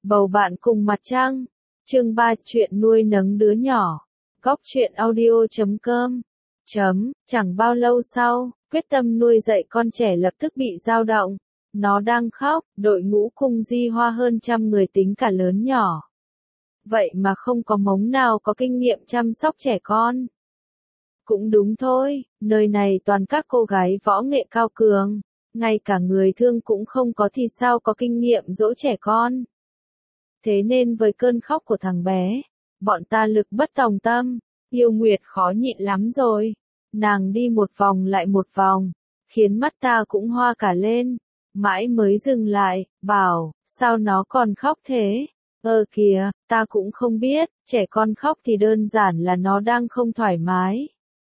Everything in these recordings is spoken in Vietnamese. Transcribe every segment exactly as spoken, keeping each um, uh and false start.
Bầu bạn cùng mặt trăng. Chương ba chuyện nuôi nấng đứa nhỏ. Góc chuyện audio chấm com. Chấm, chẳng bao lâu sau, quyết tâm nuôi dạy con trẻ lập tức bị dao động. Nó đang khóc, đội ngũ cung di hoa hơn trăm người tính cả lớn nhỏ. Vậy mà không có mống nào có kinh nghiệm chăm sóc trẻ con. Cũng đúng thôi, nơi này toàn các cô gái võ nghệ cao cường, ngay cả người thương cũng không có thì sao có kinh nghiệm dỗ trẻ con. Thế nên với cơn khóc của thằng bé, bọn ta lực bất tòng tâm, Yêu Nguyệt khó nhịn lắm rồi. Nàng đi một vòng lại một vòng, khiến mắt ta cũng hoa cả lên, mãi mới dừng lại, bảo, sao nó còn khóc thế? Ơ kìa, ta cũng không biết, trẻ con khóc thì đơn giản là nó đang không thoải mái.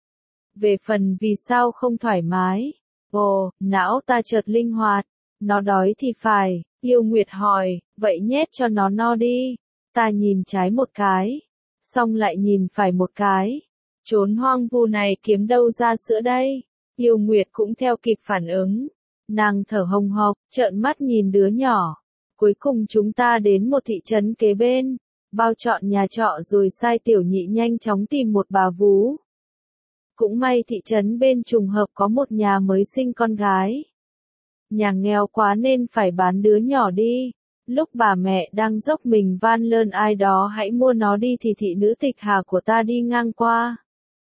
Về phần vì sao không thoải mái, ồ, não ta chợt linh hoạt, nó đói thì phải, Yêu Nguyệt hỏi, vậy nhét cho nó no đi. Ta nhìn trái một cái, xong lại nhìn phải một cái. Chốn hoang vu này kiếm đâu ra sữa đây? Yêu Nguyệt cũng theo kịp phản ứng. Nàng thở hồng hộc, trợn mắt nhìn đứa nhỏ. Cuối cùng chúng ta đến một thị trấn kế bên, bao trọn nhà trọ rồi sai Tiểu Nhị nhanh chóng tìm một bà vú. Cũng may thị trấn bên trùng hợp có một nhà mới sinh con gái. Nhà nghèo quá nên phải bán đứa nhỏ đi. Lúc bà mẹ đang dốc mình van lơn ai đó hãy mua nó đi thì thị nữ Tịch Hà của ta đi ngang qua.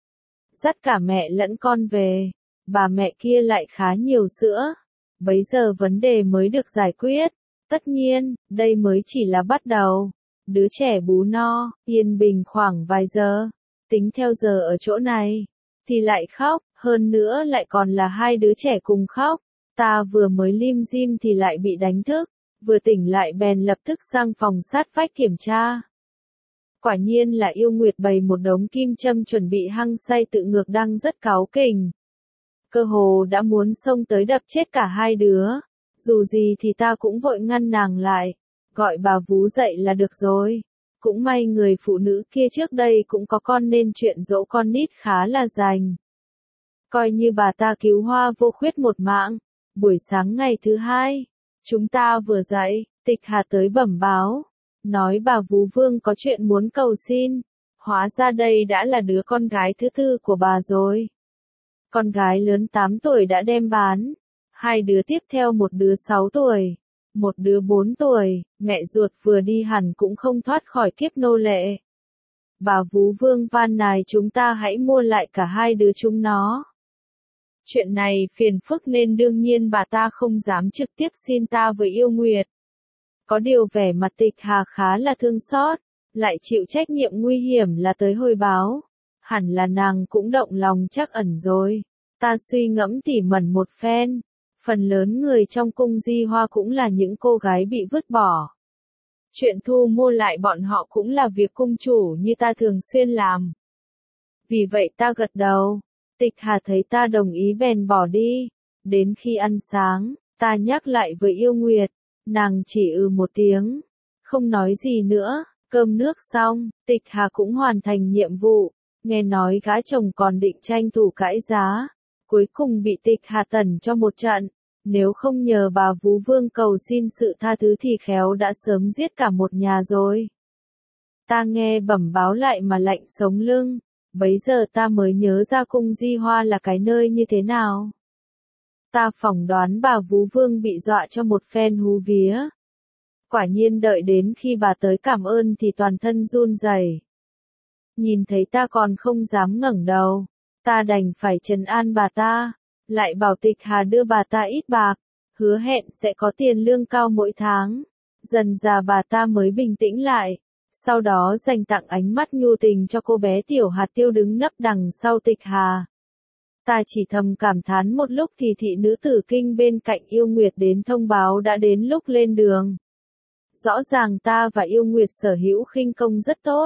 Dắt cả mẹ lẫn con về. Bà mẹ kia lại khá nhiều sữa. Bấy giờ vấn đề mới được giải quyết. Tất nhiên, đây mới chỉ là bắt đầu. Đứa trẻ bú no, yên bình khoảng vài giờ. Tính theo giờ ở chỗ này. Thì lại khóc, hơn nữa lại còn là hai đứa trẻ cùng khóc. Ta vừa mới lim dim thì lại bị đánh thức. Vừa tỉnh lại bèn lập tức sang phòng sát vách kiểm tra. Quả nhiên là Yêu Nguyệt bày một đống kim châm chuẩn bị hăng say tự ngược đang rất cáu kỉnh. Cơ hồ đã muốn xông tới đập chết cả hai đứa. Dù gì thì ta cũng vội ngăn nàng lại. Gọi bà vú dậy là được rồi. Cũng may người phụ nữ kia trước đây cũng có con nên chuyện dỗ con nít khá là rành. Coi như bà ta cứu Hoa Vô Khuyết một mạng. Buổi sáng ngày thứ hai, chúng ta vừa dậy, Tịch Hà tới bẩm báo. Nói bà vú Vương có chuyện muốn cầu xin. Hóa ra đây đã là đứa con gái thứ tư của bà rồi. Con gái lớn tám tuổi đã đem bán. Hai đứa tiếp theo một đứa sáu tuổi. Một đứa bốn tuổi, mẹ ruột vừa đi hẳn cũng không thoát khỏi kiếp nô lệ. Bà vú Vương van nài chúng ta hãy mua lại cả hai đứa chúng nó. Chuyện này phiền phức nên đương nhiên bà ta không dám trực tiếp xin ta với Yêu Nguyệt. Có điều vẻ mặt Tịch Hà khá là thương xót, lại chịu trách nhiệm nguy hiểm là tới hồi báo. Hẳn là nàng cũng động lòng trắc ẩn rồi. Ta suy ngẫm tỉ mẩn một phen. Phần lớn người trong cung di hoa cũng là những cô gái bị vứt bỏ. Chuyện thu mua lại bọn họ cũng là việc cung chủ như ta thường xuyên làm. Vì vậy ta gật đầu. Tịch Hà thấy ta đồng ý bèn bỏ đi. Đến khi ăn sáng, ta nhắc lại với Yêu Nguyệt. Nàng chỉ ừ một tiếng. Không nói gì nữa. Cơm nước xong, Tịch Hà cũng hoàn thành nhiệm vụ. Nghe nói gã chồng còn định tranh thủ cãi giá. Cuối cùng bị Tịch Hà tẩn cho một trận. Nếu không nhờ bà vú Vương cầu xin sự tha thứ thì khéo đã sớm giết cả một nhà rồi. Ta nghe bẩm báo lại mà lạnh sống lưng. Bấy giờ ta mới nhớ ra cung di hoa là cái nơi như thế nào. Ta phỏng đoán bà vú Vương bị dọa cho một phen hú vía. Quả nhiên đợi đến khi bà tới cảm ơn thì toàn thân run rẩy. Nhìn thấy ta còn không dám ngẩng đầu. Ta đành phải trấn an bà ta. Lại bảo Tịch Hà đưa bà ta ít bạc. Hứa hẹn sẽ có tiền lương cao mỗi tháng. Dần dà bà ta mới bình tĩnh lại. Sau đó dành tặng ánh mắt nhu tình cho cô bé Tiểu Hạt Tiêu đứng nấp đằng sau Tịch Hà. Ta chỉ thầm cảm thán một lúc thì thị nữ tử kinh bên cạnh Yêu Nguyệt đến thông báo đã đến lúc lên đường. Rõ ràng ta và Yêu Nguyệt sở hữu khinh công rất tốt.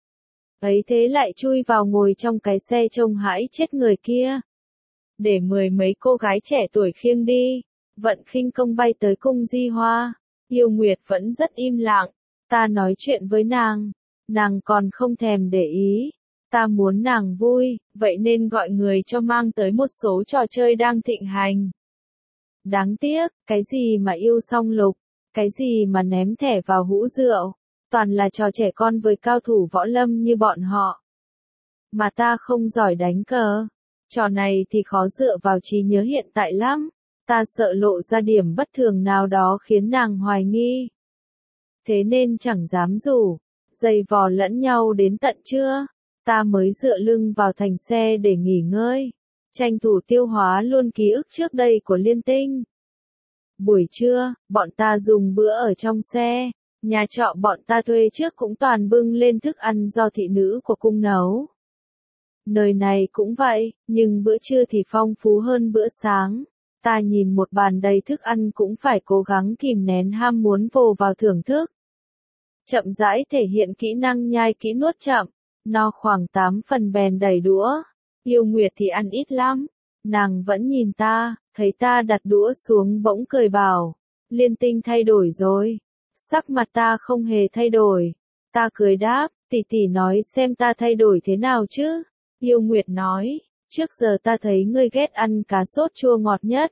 Ấy thế lại chui vào ngồi trong cái xe trông hãi chết người kia. Để mười mấy cô gái trẻ tuổi khiêng đi. Vận khinh công bay tới cung di hoa. Yêu Nguyệt vẫn rất im lặng. Ta nói chuyện với nàng. Nàng còn không thèm để ý. Ta muốn nàng vui, vậy nên gọi người cho mang tới một số trò chơi đang thịnh hành. Đáng tiếc, cái gì mà yêu song lục. Cái gì mà ném thẻ vào hũ rượu, toàn là trò trẻ con với cao thủ võ lâm như bọn họ. Mà ta không giỏi đánh cờ. Trò này thì khó dựa vào trí nhớ hiện tại lắm. Ta sợ lộ ra điểm bất thường nào đó khiến nàng hoài nghi. Thế nên chẳng dám rủ, giày vò lẫn nhau đến tận trưa. Ta mới dựa lưng vào thành xe để nghỉ ngơi, tranh thủ tiêu hóa luôn ký ức trước đây của Liên Tinh. Buổi trưa, bọn ta dùng bữa ở trong xe, nhà trọ bọn ta thuê trước cũng toàn bưng lên thức ăn do thị nữ của cung nấu. Nơi này cũng vậy, nhưng bữa trưa thì phong phú hơn bữa sáng. Ta nhìn một bàn đầy thức ăn cũng phải cố gắng kìm nén ham muốn vồ vào thưởng thức. Chậm rãi thể hiện kỹ năng nhai kỹ nuốt chậm, no khoảng tám phần bèn đẩy đũa. Yêu Nguyệt thì ăn ít lắm, nàng vẫn nhìn ta, thấy ta đặt đũa xuống bỗng cười bảo, Liên Tinh thay đổi rồi. Sắc mặt ta không hề thay đổi. Ta cười đáp, tỷ tỷ nói xem ta thay đổi thế nào chứ. Yêu Nguyệt nói, trước giờ ta thấy ngươi ghét ăn cá sốt chua ngọt nhất.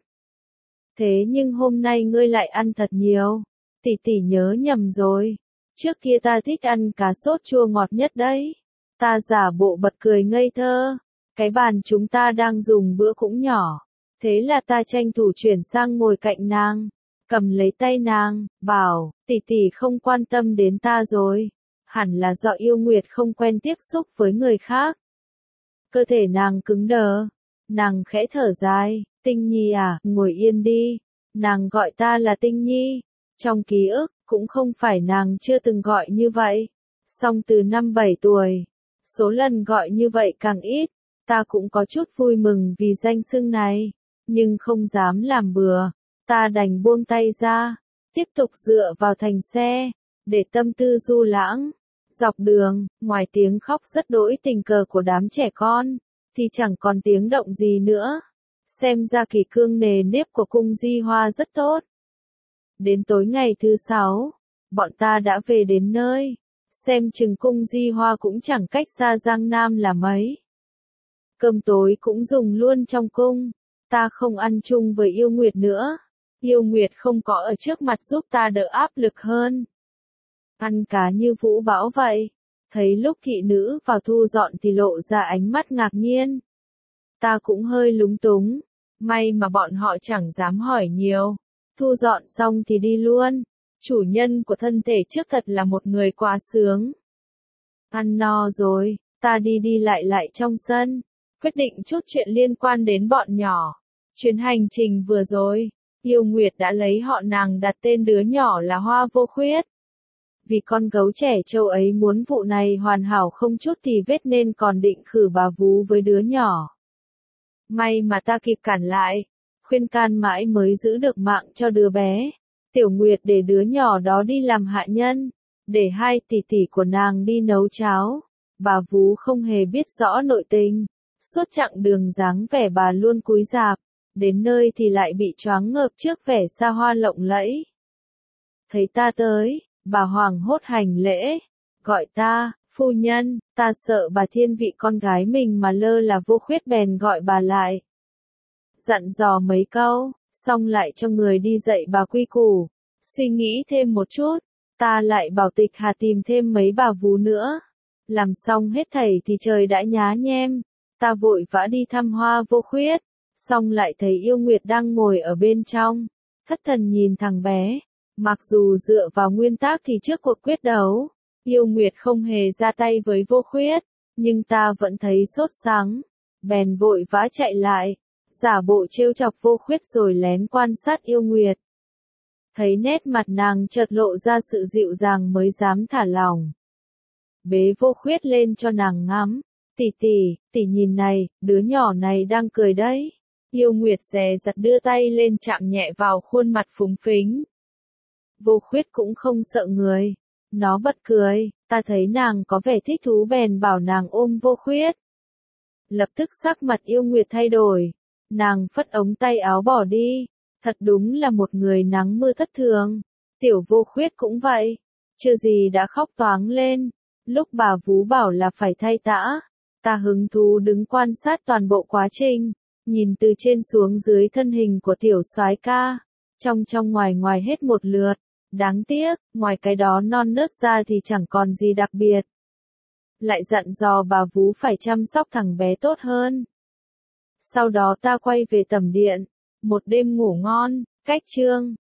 Thế nhưng hôm nay ngươi lại ăn thật nhiều. Tỷ tỷ nhớ nhầm rồi. Trước kia ta thích ăn cá sốt chua ngọt nhất đấy. Ta giả bộ bật cười ngây thơ. Cái bàn chúng ta đang dùng bữa cũng nhỏ. Thế là ta tranh thủ chuyển sang ngồi cạnh nàng. Cầm lấy tay nàng, bảo, tỷ tỷ không quan tâm đến ta rồi. Hẳn là do Yêu Nguyệt không quen tiếp xúc với người khác. Cơ thể nàng cứng đờ. Nàng khẽ thở dài, Tinh Nhi à, ngồi yên đi. Nàng gọi ta là Tinh Nhi. Trong ký ức, cũng không phải nàng chưa từng gọi như vậy. Song từ năm bảy tuổi, số lần gọi như vậy càng ít. Ta cũng có chút vui mừng vì danh xưng này, nhưng không dám làm bừa. Ta đành buông tay ra, tiếp tục dựa vào thành xe, để tâm tư du lãng. Dọc đường, ngoài tiếng khóc rất đỗi tình cờ của đám trẻ con, thì chẳng còn tiếng động gì nữa. Xem ra kỷ cương nề nếp của cung Di Hoa rất tốt. Đến tối ngày thứ sáu, bọn ta đã về đến nơi. Xem chừng cung Di Hoa cũng chẳng cách xa Giang Nam là mấy. Cơm tối cũng dùng luôn trong cung. Ta không ăn chung với Yêu Nguyệt nữa. Yêu Nguyệt không có ở trước mặt giúp ta đỡ áp lực hơn. Ăn cá như vũ bão vậy. Thấy lúc thị nữ vào thu dọn thì lộ ra ánh mắt ngạc nhiên. Ta cũng hơi lúng túng. May mà bọn họ chẳng dám hỏi nhiều. Thu dọn xong thì đi luôn. Chủ nhân của thân thể trước thật là một người quá sướng. Ăn no rồi, ta đi đi lại lại trong sân. Quyết định chút chuyện liên quan đến bọn nhỏ. Chuyến hành trình vừa rồi, Yêu Nguyệt đã lấy họ nàng đặt tên đứa nhỏ là Hoa Vô Khuyết. Vì con gấu trẻ trâu ấy muốn vụ này hoàn hảo không chút tì vết nên còn định khử bà vú với đứa nhỏ. May mà ta kịp cản lại, khuyên can mãi mới giữ được mạng cho đứa bé. Tiểu Nguyệt để đứa nhỏ đó đi làm hạ nhân, để hai tỷ tỷ của nàng đi nấu cháo. Bà vú không hề biết rõ nội tình, suốt chặng đường dáng vẻ bà luôn cúi rạp, đến nơi thì lại bị choáng ngợp trước vẻ xa hoa lộng lẫy. Thấy ta tới, bà hoảng hốt hành lễ, gọi ta, phu nhân. Ta sợ bà thiên vị con gái mình mà lơ là Vô Khuyết bèn gọi bà lại. Dặn dò mấy câu, xong lại cho người đi dạy bà quy củ. Suy nghĩ thêm một chút, ta lại bảo Tịch Hà tìm thêm mấy bà vú nữa. Làm xong hết thảy thì trời đã nhá nhem. Ta vội vã đi thăm Hoa Vô Khuyết, xong lại thấy Yêu Nguyệt đang ngồi ở bên trong. Thất thần nhìn thằng bé. Mặc dù dựa vào nguyên tắc thì trước cuộc quyết đấu, Yêu Nguyệt không hề ra tay với Vô Khuyết, nhưng ta vẫn thấy sốt sắng. Bèn vội vã chạy lại, giả bộ trêu chọc Vô Khuyết rồi lén quan sát Yêu Nguyệt. Thấy nét mặt nàng chợt lộ ra sự dịu dàng mới dám thả lỏng. Bế Vô Khuyết lên cho nàng ngắm. Tỷ tỷ, tỷ nhìn này, đứa nhỏ này đang cười đấy. Yêu Nguyệt dè dặt đưa tay lên chạm nhẹ vào khuôn mặt phúng phính. Vô Khuyết cũng không sợ người. Nó bật cười, ta thấy nàng có vẻ thích thú bèn bảo nàng ôm Vô Khuyết. Lập tức sắc mặt Yêu Nguyệt thay đổi. Nàng phất ống tay áo bỏ đi. Thật đúng là một người nắng mưa thất thường. Tiểu Vô Khuyết cũng vậy. Chưa gì đã khóc toáng lên. Lúc bà vú bảo là phải thay tã, ta hứng thú đứng quan sát toàn bộ quá trình. Nhìn từ trên xuống dưới thân hình của tiểu soái ca. Trong trong ngoài ngoài hết một lượt. Đáng tiếc, ngoài cái đó non nớt ra thì chẳng còn gì đặc biệt. Lại dặn dò bà vú phải chăm sóc thằng bé tốt hơn. Sau đó ta quay về tầm điện. Một đêm ngủ ngon, cách chương.